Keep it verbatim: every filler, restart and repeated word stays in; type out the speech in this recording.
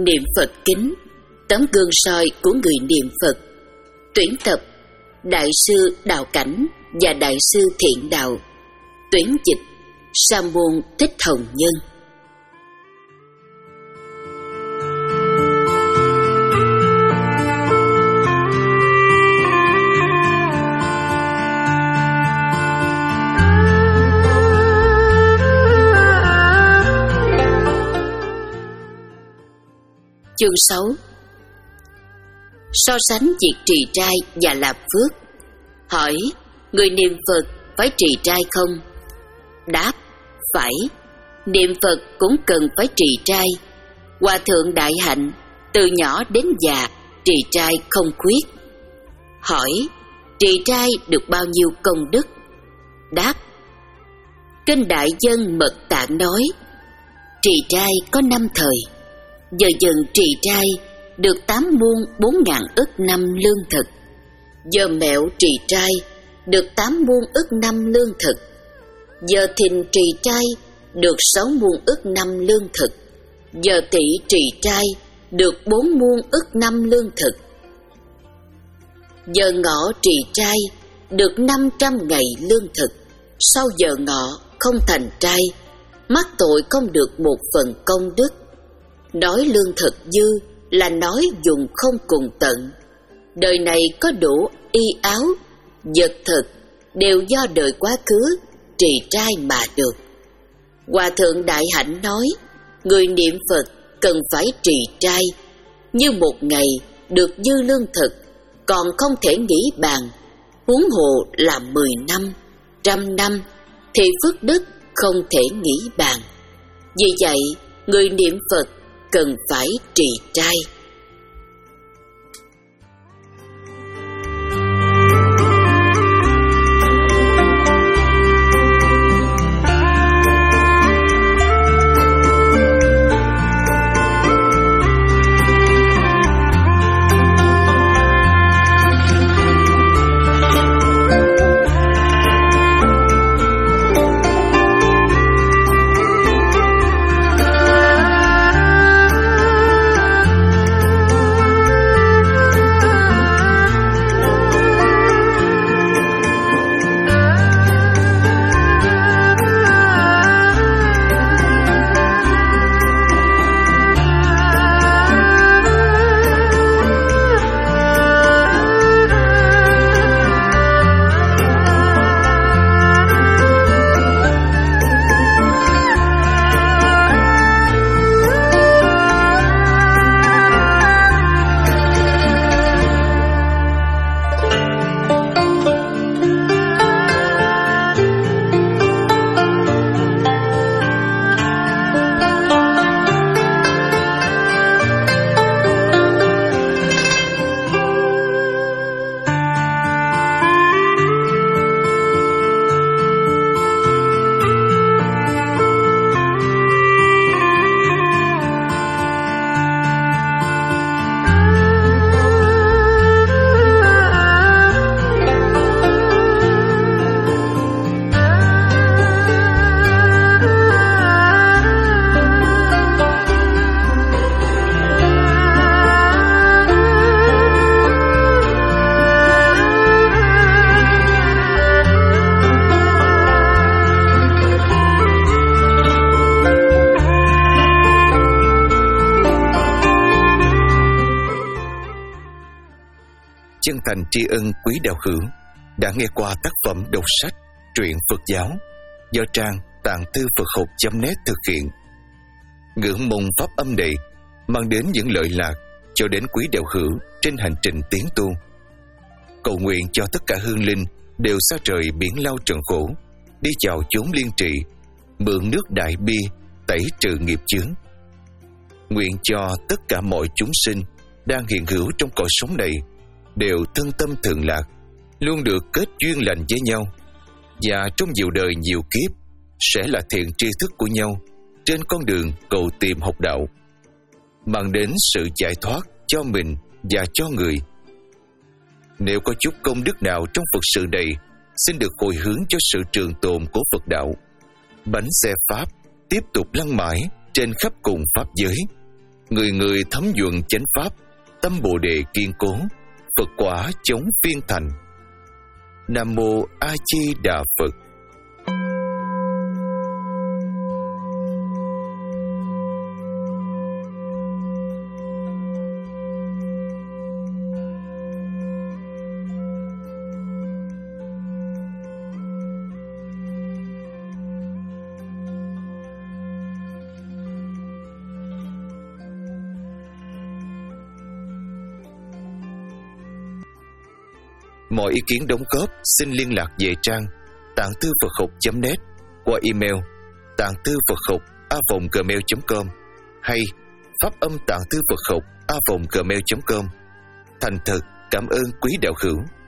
Niệm Phật kính, tấm gương soi của người niệm Phật. Tuyển tập Đại sư Đạo Cảnh và Đại sư Thiện Đạo. Tuyển dịch Sa môn Thích Hồng Nhân. Chương sáu. So sánh việc trì trai và làm phước. Hỏi: người niệm Phật phải trì trai không? Đáp: phải. Niệm Phật cũng cần phải trì trai. Hòa thượng Đại Hạnh từ nhỏ đến già trì trai không khuyết. Hỏi: trì trai được bao nhiêu công đức? Đáp: Kinh Đại Dân Mật Tạng nói, trì trai có năm thời. Giờ dần trì trai được tám muôn bốn ngàn ức năm lương thực. Giờ mẹo trì trai được tám muôn ức năm lương thực. Giờ thìn trì trai được sáu muôn ức năm lương thực. Giờ tỵ trì trai được bốn muôn ức năm lương thực. Giờ ngọ trì trai được năm trăm ngày lương thực. Sau giờ ngọ không thành trai, mắc tội không được một phần công đức. Nói lương thực dư là nói dùng không cùng tận. Đời này có đủ y áo, vật thực đều do đời quá khứ trì trai mà được. Hòa thượng Đại Hạnh nói, người niệm Phật cần phải trì trai. Như một ngày được dư lương thực còn không thể nghĩ bàn, huống hồ là mười năm, trăm năm thì phước đức không thể nghĩ bàn. Vì vậy người niệm Phật cần phải trì trai. Chân thành tri ân quý đạo hữu đã nghe qua tác phẩm đọc sách truyện Phật giáo do trang tạng thư Phật học chấm net thực hiện. Ngưỡng mong pháp âm này mang đến những lợi lạc cho đến quý đạo hữu trên hành trình tiến tu. Cầu nguyện cho tất cả hương linh đều xa trời biển lao trần khổ, đi vào chốn liên trị, mượn nước đại bi tẩy trừ nghiệp chướng. Nguyện cho tất cả mọi chúng sinh đang hiện hữu trong cõi sống này đều thân tâm thường lạc, luôn được kết duyên lành với nhau, và trong nhiều đời nhiều kiếp sẽ là thiện tri thức của nhau trên con đường cầu tìm học đạo, mang đến sự giải thoát cho mình và cho người. Nếu có chút công đức nào trong Phật sự này, xin được hồi hướng cho sự trường tồn của Phật đạo, bánh xe Pháp tiếp tục lăn mãi trên khắp cùng Pháp giới. Người người thấm nhuận chánh pháp, tâm Bồ đề kiên cố, Phật quả chống phiên thành. Nam mô A Di Đà Phật. Mọi ý kiến đóng góp xin liên lạc về trang tạng thư Phật học chấm net qua email tạng thư Phật học a vòng gmail chấm com hay pháp âm tạng thư Phật học a vòng gmail chấm com. Thành thật cảm ơn quý đạo hữu.